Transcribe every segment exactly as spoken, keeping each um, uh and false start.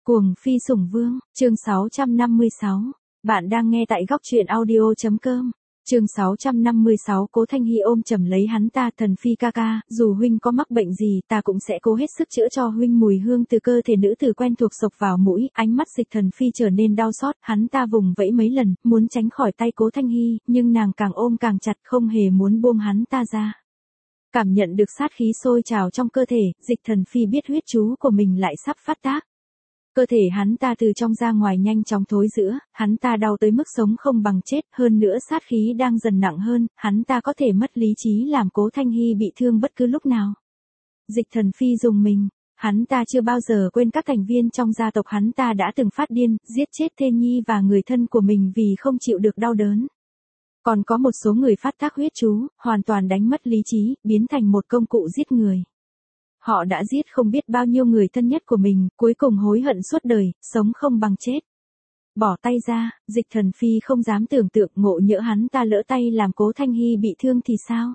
Cuồng phi sủng vương, chương sáu trăm năm mươi sáu. Bạn đang nghe tại góc truyện audio chấm com. Chương sáu trăm năm mươi sáu. Cố Thanh Hy ôm chầm lấy hắn ta, Thần Phi ca ca, dù huynh có mắc bệnh gì, ta cũng sẽ cố hết sức chữa cho huynh. Mùi hương từ cơ thể nữ tử quen thuộc xộc vào mũi, ánh mắt Dịch Thần Phi trở nên đau xót, hắn ta vùng vẫy mấy lần, muốn tránh khỏi tay Cố Thanh Hy, nhưng nàng càng ôm càng chặt, không hề muốn buông hắn ta ra. Cảm nhận được sát khí sôi trào trong cơ thể, Dịch Thần Phi biết huyết chú của mình lại sắp phát tác. Cơ thể hắn ta từ trong ra ngoài nhanh chóng thối rữa, hắn ta đau tới mức sống không bằng chết, hơn nữa sát khí đang dần nặng hơn, hắn ta có thể mất lý trí làm Cố Thanh Hy bị thương bất cứ lúc nào. Dịch Thần Phi rùng mình, hắn ta chưa bao giờ quên các thành viên trong gia tộc hắn ta đã từng phát điên, giết chết thê nhi và người thân của mình vì không chịu được đau đớn. Còn có một số người phát tác huyết chú, hoàn toàn đánh mất lý trí, biến thành một công cụ giết người. Họ đã giết không biết bao nhiêu người thân nhất của mình, cuối cùng hối hận suốt đời, sống không bằng chết. Bỏ tay ra, Dịch Thần Phi không dám tưởng tượng ngộ nhỡ hắn ta lỡ tay làm Cố Thanh Hy bị thương thì sao?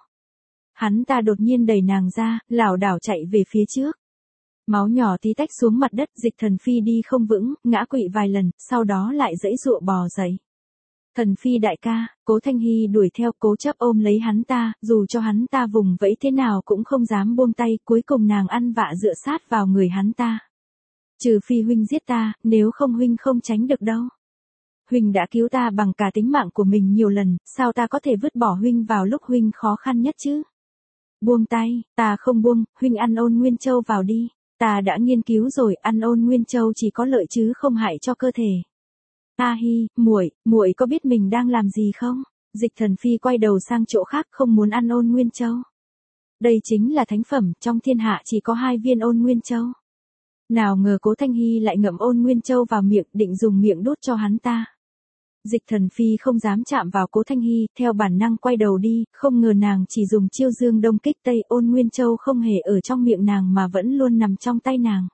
Hắn ta đột nhiên đẩy nàng ra, lảo đảo chạy về phía trước. Máu nhỏ tí tách xuống mặt đất, Dịch Thần Phi đi không vững, ngã quỵ vài lần, sau đó lại giãy giụa bò dậy. Thần Phi đại ca, Cố Thanh Hy đuổi theo, cố chấp ôm lấy hắn ta, dù cho hắn ta vùng vẫy thế nào cũng không dám buông tay, cuối cùng nàng ăn vạ dựa sát vào người hắn ta. Trừ phi huynh giết ta, nếu không huynh không tránh được đâu. Huynh đã cứu ta bằng cả tính mạng của mình nhiều lần, sao ta có thể vứt bỏ huynh vào lúc huynh khó khăn nhất chứ? Buông tay, ta không buông, huynh ăn Ôn Nguyên Châu vào đi, ta đã nghiên cứu rồi, ăn Ôn Nguyên Châu chỉ có lợi chứ không hại cho cơ thể. A Hi, muội, muội có biết mình đang làm gì không? Dịch Thần Phi quay đầu sang chỗ khác, không muốn ăn Ôn Nguyên Châu. Đây chính là thánh phẩm, trong thiên hạ chỉ có hai viên Ôn Nguyên Châu. Nào ngờ Cố Thanh Hy lại ngậm Ôn Nguyên Châu vào miệng, định dùng miệng đút cho hắn ta. Dịch Thần Phi không dám chạm vào Cố Thanh Hy, theo bản năng quay đầu đi, không ngờ nàng chỉ dùng chiêu dương đông kích tây, Ôn Nguyên Châu không hề ở trong miệng nàng mà vẫn luôn nằm trong tay nàng.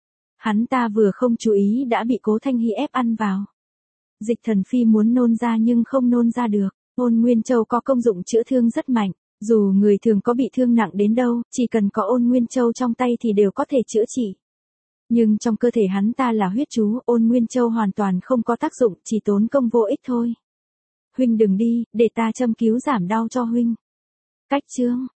Hắn ta vừa không chú ý đã bị Cố Thanh Hy ép ăn vào. Dịch Thần Phi muốn nôn ra nhưng không nôn ra được. Ôn Nguyên Châu có công dụng chữa thương rất mạnh, dù người thường có bị thương nặng đến đâu, chỉ cần có Ôn Nguyên Châu trong tay thì đều có thể chữa trị. Nhưng trong cơ thể hắn ta là huyết chú, Ôn Nguyên Châu hoàn toàn không có tác dụng, chỉ tốn công vô ích thôi. Huynh đừng đi, để ta châm cứu giảm đau cho huynh. Cách chương,